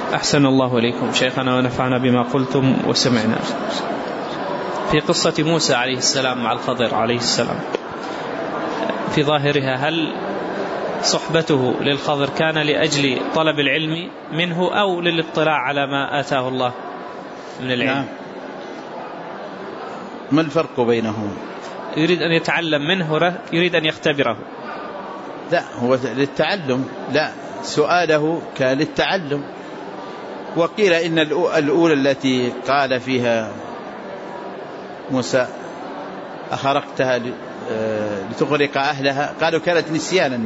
أحسن الله إليكم شيخنا ونفعنا بما قلتم وسمعنا. في قصة موسى عليه السلام مع الخضر عليه السلام في ظاهرها، هل صحبته للخضر كان لأجل طلب العلم منه أو للاطلاع على ما آتاه الله من العلم؟ نعم. ما الفرق بينهما؟ يريد أن يتعلم منه، يريد أن يختبره. لا، هو للتعلم، لا، سؤاله كان للتعلم. وقيل إن الأولى التي قال فيها موسى أخرقتها لتغرق أهلها، قالوا كانت نسيانا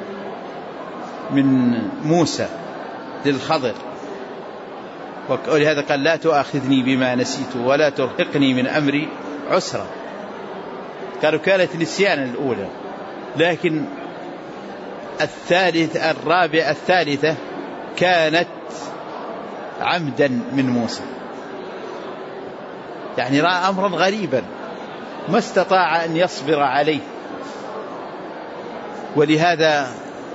من موسى للخضر، ولهذا قال لا تؤاخذني بما نسيت ولا ترهقني من أمري عسرا. قالوا كانت نسيانا الأولى، لكن الثالثة كانت عمدا من موسى، يعني رأى أمرا غريبا ما استطاع أن يصبر عليه، ولهذا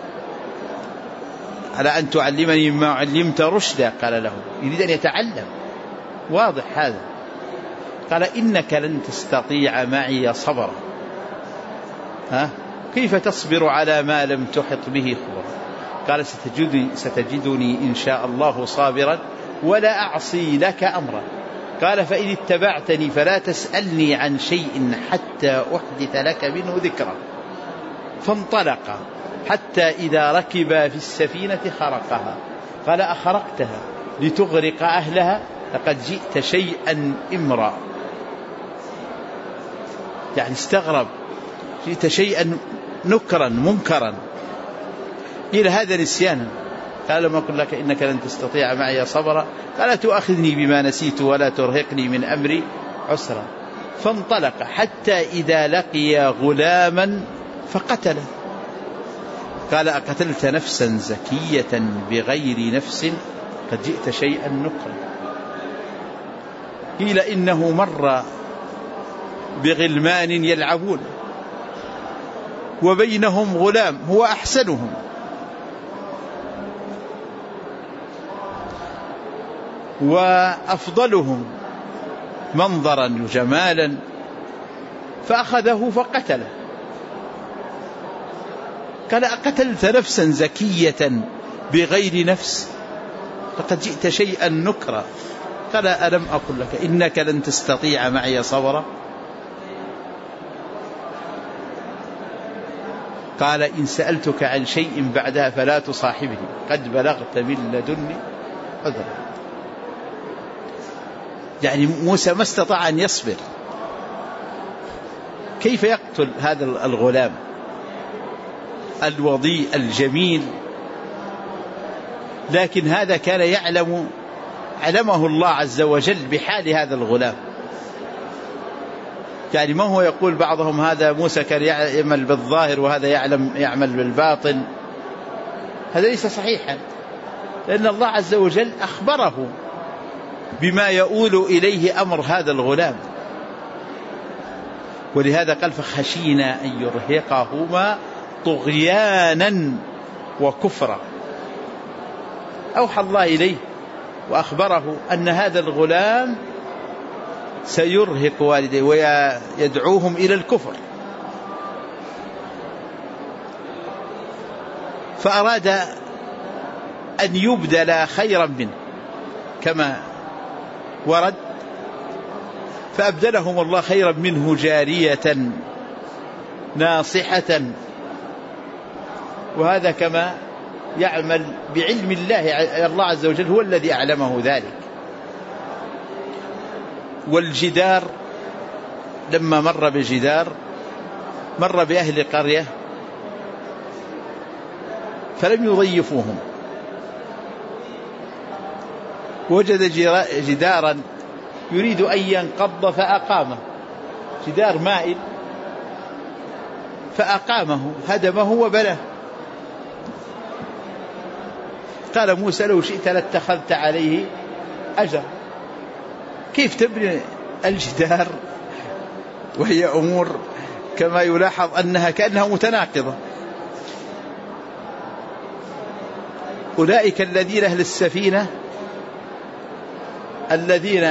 على أن تعلمني مما علمت رشدا قال له، يريد أن يتعلم، واضح هذا. قال إنك لن تستطيع معي صبرا، كيف تصبر على ما لم تحط به خبرا؟ قال ستجدني إن شاء الله صابرا ولا أعصي لك أمرا. قال فإن اتبعتني فلا تسألني عن شيء حتى أحدث لك منه ذكرا. فانطلق حتى إذا ركبا في السفينة خرقها. قال أخرقتها لتغرق أهلها لقد جئت شيئا إمرا، يعني استغرب، جئت شيئا نكرا منكرا. قيل هذا نسيانا. قال لما أقول لك إنك لن تستطيع معي صبرا، قال تؤاخذني بما نسيت ولا ترهقني من أمري عسرا. فانطلق حتى إذا لقي غلاما فقتله. قال أقتلت نفسا زكية بغير نفس قد جئت شيئا نكرا. قيل إنه مر بغلمان يلعبون وبينهم غلام هو أحسنهم، وأفضلهم منظرا وجمالا، فأخذه فقتله. قال أقتلت نفسا زكية بغير نفس لقد جئت شيئا نكرا. قال ألم أقل لك إنك لن تستطيع معي صبرا؟ قال إن سألتك عن شيء بعدها فلا تصاحبني قد بلغت من لدني عذرا. يعني موسى ما استطاع أن يصبر، كيف يقتل هذا الغلام الوضيء الجميل؟ لكن هذا كان علمه الله عز وجل بحال هذا الغلام. يعني ما هو يقول بعضهم هذا موسى كان يعمل بالظاهر وهذا يعمل بالباطن، هذا ليس صحيحا، لأن الله عز وجل أخبره بما يؤول إليه أمر هذا الغلام. ولهذا قال فخشينا أن يرهقهما طغيانا وكفرا. أوحى الله إليه وأخبره أن هذا الغلام سيرهق والديه ويدعوهم إلى الكفر، فأراد أن يبدل خيرا منه كما ورد، فأبدلهم الله خيرا منه جارية ناصحة. وهذا كما يعمل بعلم الله عز وجل، هو الذي أعلمه ذلك. والجدار لما مر بجدار مر بأهل قرية فلم يضيفوهم، وجد جدارا يريد أن ينقض فأقامه، جدار مائل فأقامه هدمه وبناه. قال موسى لو شئت لاتخذت عليه أجر. كيف تبني الجدار وهي أمور كما يلاحظ أنها كأنها متناقضة؟ أولئك الذين أهل السفينة الذين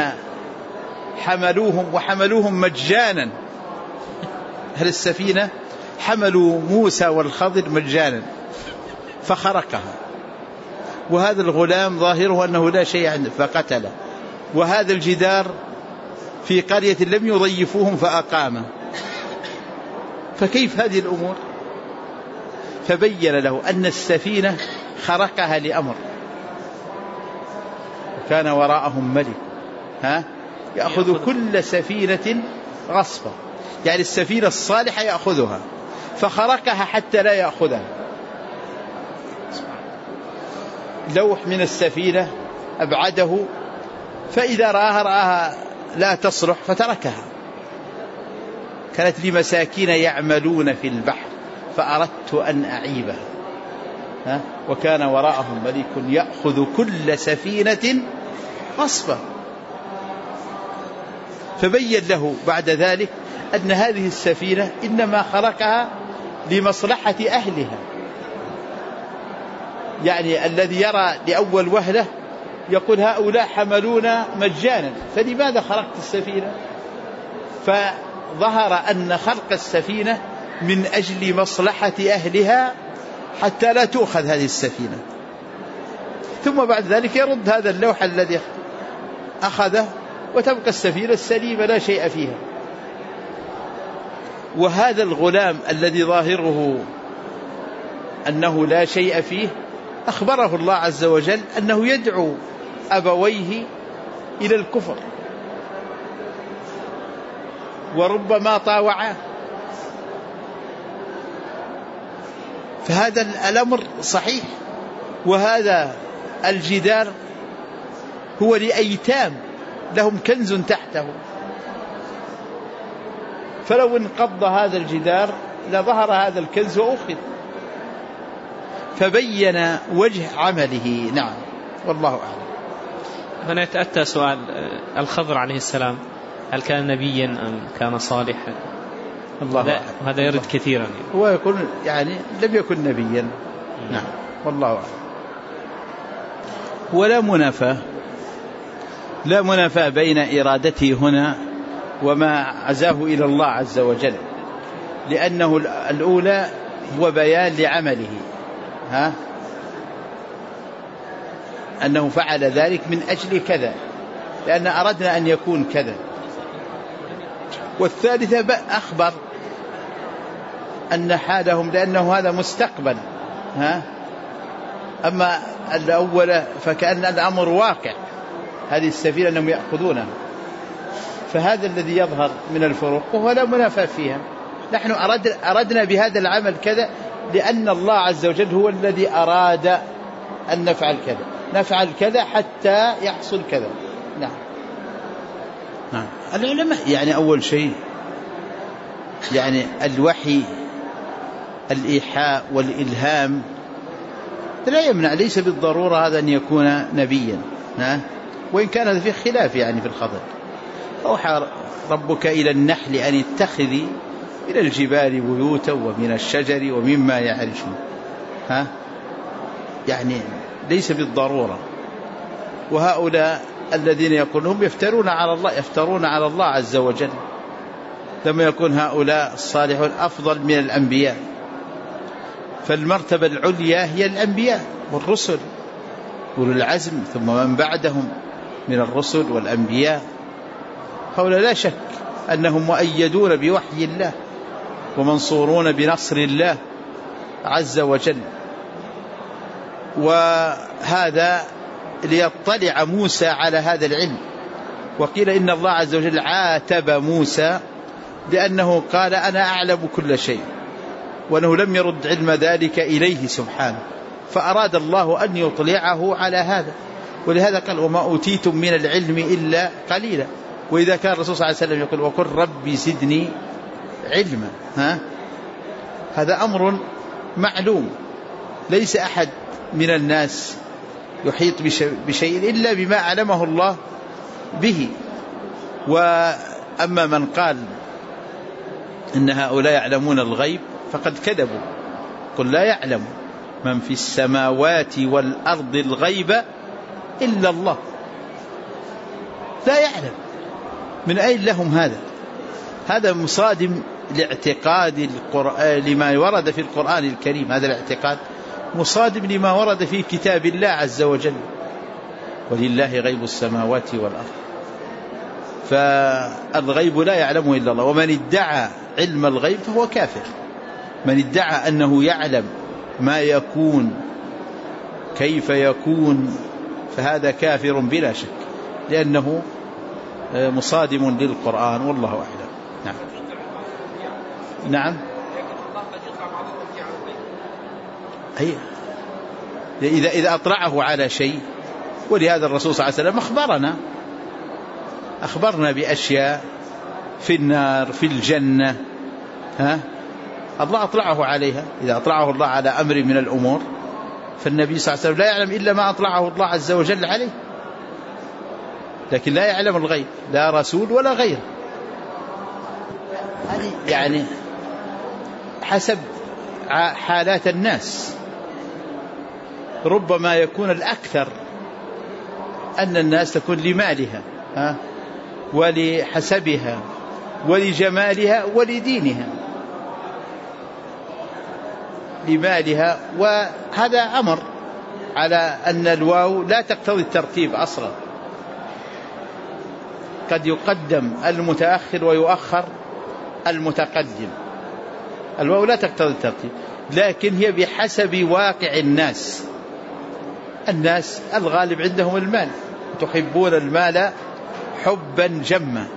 حملوهم مجانا. أهل السفينة حملوا موسى والخضر مجانا فخرقها، وهذا الغلام ظاهره أنه لا شيء عنده فقتله، وهذا الجدار في قرية لم يضيفوهم فأقامه، فكيف هذه الأمور؟ فبين له أن السفينة خرقها لأمر، وكان وراءهم ملك يأخذ كل سفينة غصبا، يعني السفينة الصالحة يأخذها، فخرقها حتى لا يأخذها. لوح من السفينة أبعده، فإذا رآها لا تصلح فتركها. كانت لمساكين يعملون في البحر فأردت أن أعيبها، وكان وراءهم ملك يأخذ كل سفينة غصبا. فبين له بعد ذلك أن هذه السفينة إنما خرقها لمصلحة أهلها، يعني الذي يرى لأول وهلة يقول هؤلاء حملونا مجانا، فلماذا خرقت السفينة؟ فظهر أن خرق السفينة من أجل مصلحة أهلها حتى لا تؤخذ هذه السفينة، ثم بعد ذلك يرد هذا اللوح الذي أخذه وتبقى السفينة السليمة لا شيء فيها. وهذا الغلام الذي ظاهره أنه لا شيء فيه أخبره الله عز وجل أنه يدعو أبويه إلى الكفر، وربما طاوعاه. فهذا الأمر صحيح. وهذا الجدار هو لأيتام لهم كنز تحته، فلو انقض هذا الجدار لظهر هذا الكنز وأخذ. فبين وجه عمله. نعم، والله أعلم. هنا يتأتى سؤال: الخضر عليه السلام هل كان نبيا أم كان صالحا؟ هذا يرد كثيرا. هو يكون يعني لم يكن نبيا. نعم، والله أعلم. ولا منافاة بين إرادته هنا وما عزاه إلى الله عز وجل، لأنه الأولى هو بيان لعمله، أنه فعل ذلك من أجل كذا، لأن أردنا أن يكون كذا. والثالثة أخبر أن حالهم، لأنه هذا مستقبل. أما الأول فكأن الأمر واقع، هذه السفينة أنهم يأخذونها. فهذا الذي يظهر من الفروق، وهو لا منافاة فيها. نحن أردنا بهذا العمل كذا لأن الله عز وجل هو الذي أراد أن نفعل كذا حتى يحصل كذا. نعم. العلماء يعني أول شيء يعني الوحي، الإيحاء والإلهام لا يمنع، ليس بالضرورة هذا أن يكون نبيا، وإن كان هذا فيه خلاف يعني في الخبر. أوحى ربك إلى النحل أن اتخذي من الجبال بيوتا ومن الشجر ومما يعرشون، يعني ليس بالضرورة. وهؤلاء الذين يقولون يفترون على الله عز وجل، لما يكون هؤلاء الصالحون أفضل من الأنبياء. فالمرتبة العليا هي الأنبياء والرسل أولو العزم، ثم من بعدهم من الرسل والأنبياء. هؤلاء لا شك أنهم مؤيدون بوحي الله ومنصورون بنصر الله عز وجل. وهذا ليطلع موسى على هذا العلم. وقيل إن الله عز وجل عاتب موسى لأنه قال أنا أعلم كل شيء، وأنه لم يرد علم ذلك إليه سبحانه، فأراد الله أن يطلعه على هذا. ولهذا قال وما أوتيتم من العلم إلا قليلا. وإذا كان الرسول صلى الله عليه وسلم يقول وقل ربي زدني علما، هذا أمر معلوم، ليس أحد من الناس يحيط بشيء إلا بما علمه الله به. وأما من قال إن هؤلاء يعلمون الغيب فقد كذبوا، قل لا يعلم من في السماوات والأرض الغيب إلا الله. لا يعلم. من أين لهم هذا؟ هذا مصادم لاعتقاد لما ورد في القرآن الكريم. هذا الاعتقاد مصادم لما ورد في كتاب الله عز وجل: ولله غيب السماوات والأرض. فالغيب لا يعلمه إلا الله، ومن ادعى علم الغيب فهو كافر. من ادعى أنه يعلم ما يكون كيف يكون فهذا كافر بلا شك، لأنه مصادم للقرآن، والله أعلم. نعم. نعم. إذا أطلعه على شيء، ولهذا الرسول صلى الله عليه وسلم أخبرنا بأشياء في النار في الجنة، الله أطلعه عليها. إذا أطلعه الله على أمر من الأمور، فالنبي صلى الله عليه وسلم لا يعلم إلا ما أطلعه الله عز وجل عليه، لكن لا يعلم الغيب، لا رسول ولا غيره. هذه يعني حسب حالات الناس. ربما يكون الأكثر أن الناس تكون لمالها ولحسبها ولجمالها ولدينها، لمالها. وهذا أمر على أن الواو لا تقتضي الترتيب أصلا، قد يقدم المتأخر ويؤخر المتقدم. الواو لا تقتضي الترتيب، لكن هي بحسب واقع الناس. الناس الغالب عندهم المال، تحبون المال حبا جما،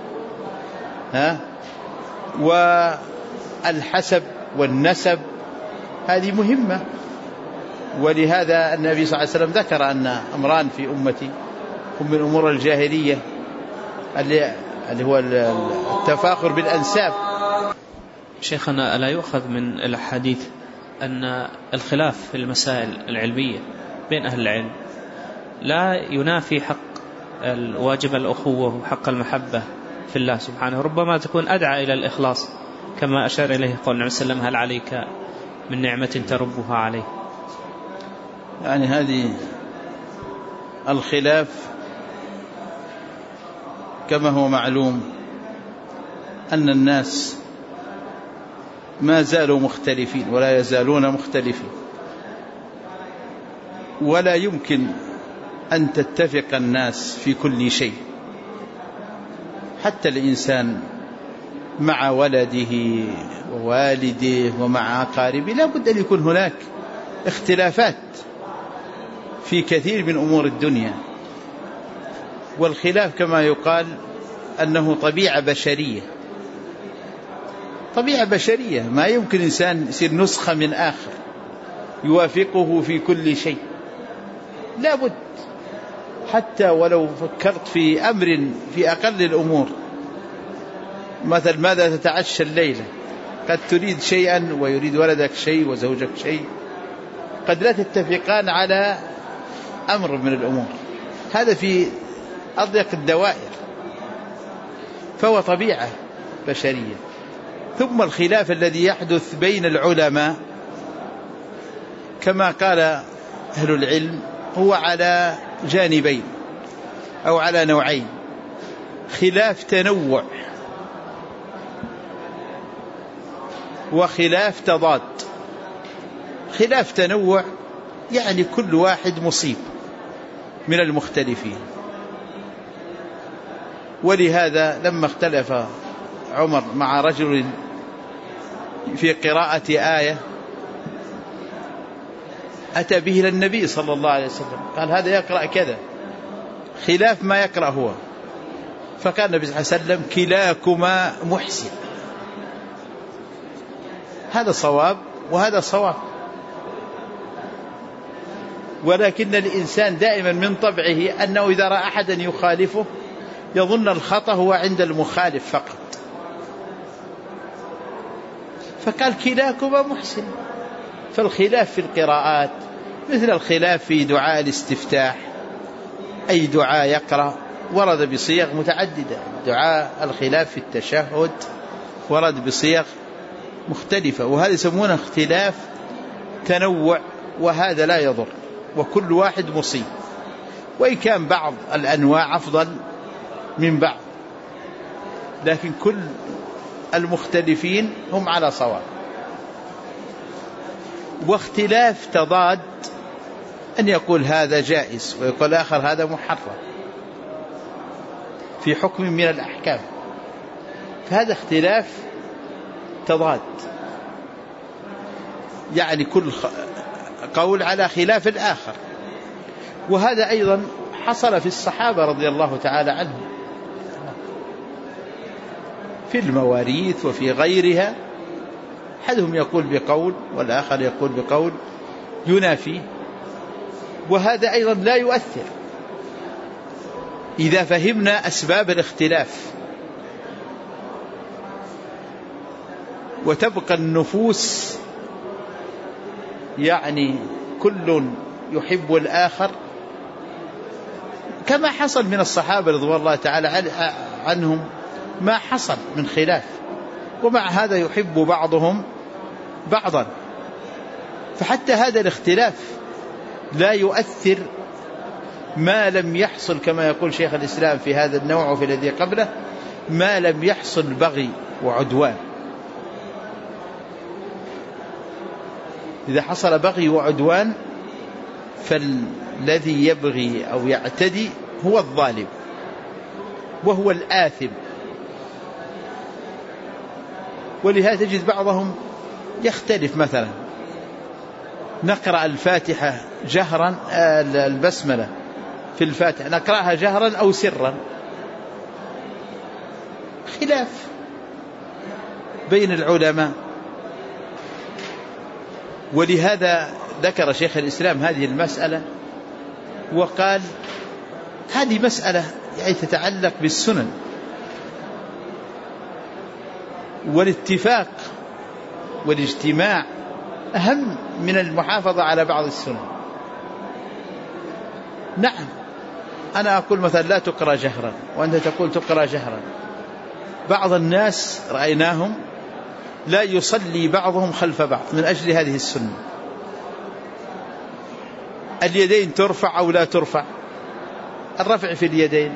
والحسب والنسب هذه مهمة. ولهذا النبي صلى الله عليه وسلم ذكر أن أمران في أمتي هم من أمور الجاهلية، اللي هو التفاخر بالأنساب. شيخنا، ألا يؤخذ من الحديث أن الخلاف في المسائل العلمية بين أهل العلم لا ينافي حق الواجب الأخوة وحق المحبة في الله سبحانه، ربما تكون أدعى إلى الإخلاص، كما أشار إليه قول النبي صلى الله عليه وسلم: هل عليك من نعمة تربها عليه؟ يعني هذه الخلاف كما هو معلوم أن الناس ما زالوا مختلفين ولا يزالون مختلفين، ولا يمكن أن تتفق الناس في كل شيء. حتى الإنسان مع ولده ووالده ومع أقاربه لا بد أن يكون هناك اختلافات في كثير من أمور الدنيا. والخلاف كما يقال أنه طبيعة بشرية، طبيعة بشرية. ما يمكن إنسان يصير نسخة من آخر يوافقه في كل شيء، لا بد. حتى ولو فكرت في أمر في أقل الأمور، مثل ماذا تتعشى الليلة، قد تريد شيئا ويريد ولدك شيء وزوجك شيء، قد لا تتفقان على أمر من الأمور. هذا في أضيق الدوائر، فهو طبيعة بشرية. ثم الخلاف الذي يحدث بين العلماء كما قال أهل العلم هو على جانبين أو على نوعين: خلاف تنوع وخلاف تضاد. خلاف تنوع يعني كل واحد مصيب من المختلفين. ولهذا لما اختلف عمر مع رجل في قراءة آية أتى به إلى النبي صلى الله عليه وسلم، قال: هذا يقرأ كذا، خلاف ما يقرأ هو. فقال النبي صلى الله عليه وسلم: كلاكما محسن. هذا صواب وهذا صواب. ولكن الإنسان دائما من طبعه أنه إذا رأى أحدا يخالفه يظن الخطأ هو عند المخالف فقط، فقال: كلاكما محسن. فالخلاف في القراءات مثل الخلاف في دعاء الاستفتاح، أي دعاء يقرأ ورد بصيغ متعددة. دعاء الخلاف في التشهد ورد بصيغ مختلفة، وهذا يسمونه اختلاف تنوع وهذا لا يضر، وكل واحد مصيب، وإن كان بعض الأنواع أفضل من بعض، لكن كل المختلفين هم على صواب. واختلاف تضاد، أن يقول هذا جائز ويقول آخر هذا محرم في حكم من الأحكام، فهذا اختلاف تضاد، يعني كل قول على خلاف الآخر. وهذا أيضا حصل في الصحابة رضي الله تعالى عنهم في المواريث وفي غيرها، أحدهم يقول بقول والآخر يقول بقول ينافيه، وهذا أيضا لا يؤثر إذا فهمنا أسباب الاختلاف. وتبقى النفوس يعني كل يحب الآخر، كما حصل من الصحابة رضوان الله تعالى عنهم ما حصل من خلاف، ومع هذا يحب بعضهم بعضا. فحتى هذا الاختلاف لا يؤثر ما لم يحصل، كما يقول شيخ الإسلام في هذا النوع وفي الذي قبله، ما لم يحصل بغي وعدوان. إذا حصل بغي وعدوان فالذي يبغي أو يعتدي هو الظالم وهو الآثم. ولهذا تجد بعضهم يختلف، مثلا نقرأ الفاتحة جهرا، البسملة في الفاتحة نقرأها جهرا أو سرا، خلاف بين العلماء. ولهذا ذكر شيخ الإسلام هذه المسألة وقال هذه مسألة يعني تتعلق بالسنن، والاتفاق والاجتماع أهم من المحافظة على بعض السنن. نعم، أنا أقول مثلا لا تقرأ جهرا وأنت تقول تقرأ جهرا. بعض الناس رأيناهم لا يصلي بعضهم خلف بعض من أجل هذه السنة. اليدين ترفع أو لا ترفع؟ الرفع في اليدين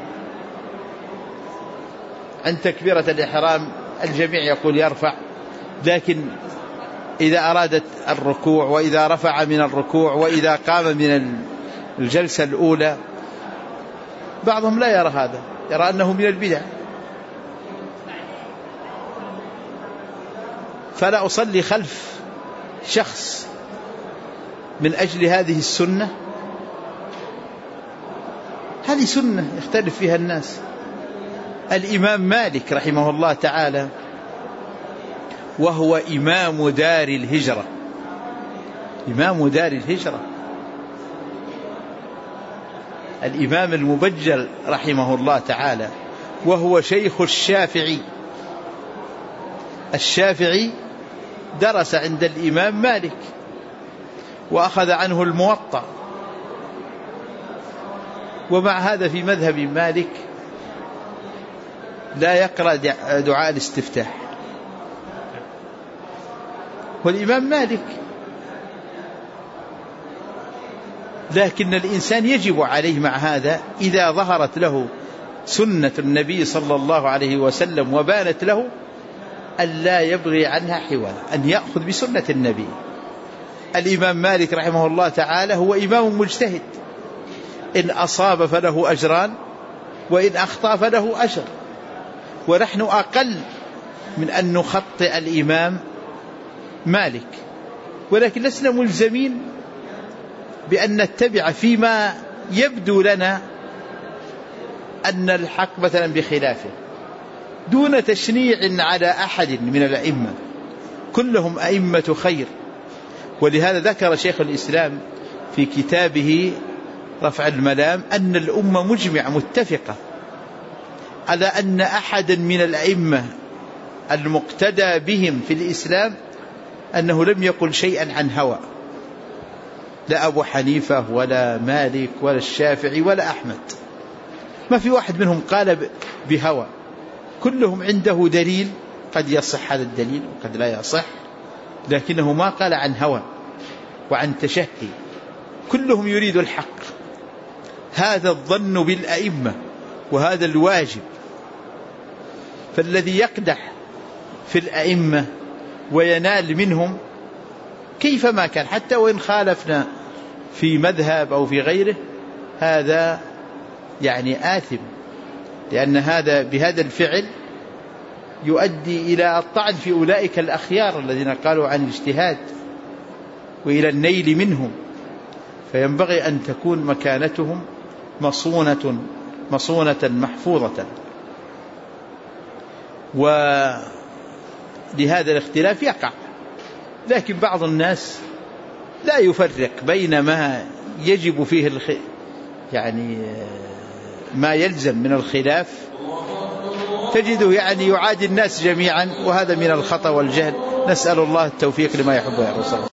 عند تكبيرة الإحرام الجميع يقول يرفع، لكن إذا أرادت الركوع وإذا رفع من الركوع وإذا قام من الجلسة الأولى، بعضهم لا يرى هذا، يرى أنه من البدع. فلا أصلي خلف شخص من أجل هذه السنة. هذه سنة يختلف فيها الناس. الإمام مالك رحمه الله تعالى وهو إمام دار الهجرة، إمام دار الهجرة، الإمام المبجل رحمه الله تعالى، وهو شيخ الشافعي. الشافعي درس عند الإمام مالك وأخذ عنه الموطأ، ومع هذا في مذهب مالك لا يقرأ دعاء الاستفتاح. والإمام مالك، لكن الإنسان يجب عليه مع هذا إذا ظهرت له سنة النبي صلى الله عليه وسلم وبانت له أن لا يبغي عنها حوالا، أن يأخذ بسنة النبي. الإمام مالك رحمه الله تعالى هو إمام مجتهد، إن أصاب فله أجران وإن أخطأ فله أجر، ونحن أقل من أن نخطئ الإمام مالك، ولكن لسنا ملزمين بأن نتبع فيما يبدو لنا أن الحق مثلا بخلافه، دون تشنيع على أحد من الأئمة، كلهم أئمة خير. ولهذا ذكر شيخ الإسلام في كتابه رفع الملام أن الأمة مجمع متفقة على أن أحدا من الأئمة المقتدى بهم في الإسلام أنه لم يقل شيئا عن هوى، لا أبو حنيفة ولا مالك ولا الشافعي ولا أحمد، ما في واحد منهم قال بهوى، كلهم عنده دليل، قد يصح هذا الدليل وقد لا يصح، لكنه ما قال عن هوى. وعن تشهي، كلهم يريد الحق. هذا الظن بالأئمة وهذا الواجب. فالذي يقدح في الأئمة وينال منهم كيفما كان، حتى وإن خالفنا في مذهب أو في غيره، هذا يعني آثم، لأن هذا بهذا الفعل يؤدي إلى الطعن في أولئك الأخيار الذين قالوا عن الاجتهاد وإلى النيل منهم. فينبغي أن تكون مكانتهم مصونة محفوظة. ولهذا الاختلاف يقع، لكن بعض الناس لا يفرق بين ما يجب فيه يعني ما يلزم من الخلاف، تجده يعني يعادي الناس جميعا، وهذا من الخطأ والجهل. نسأل الله التوفيق لما يحب ويرضى.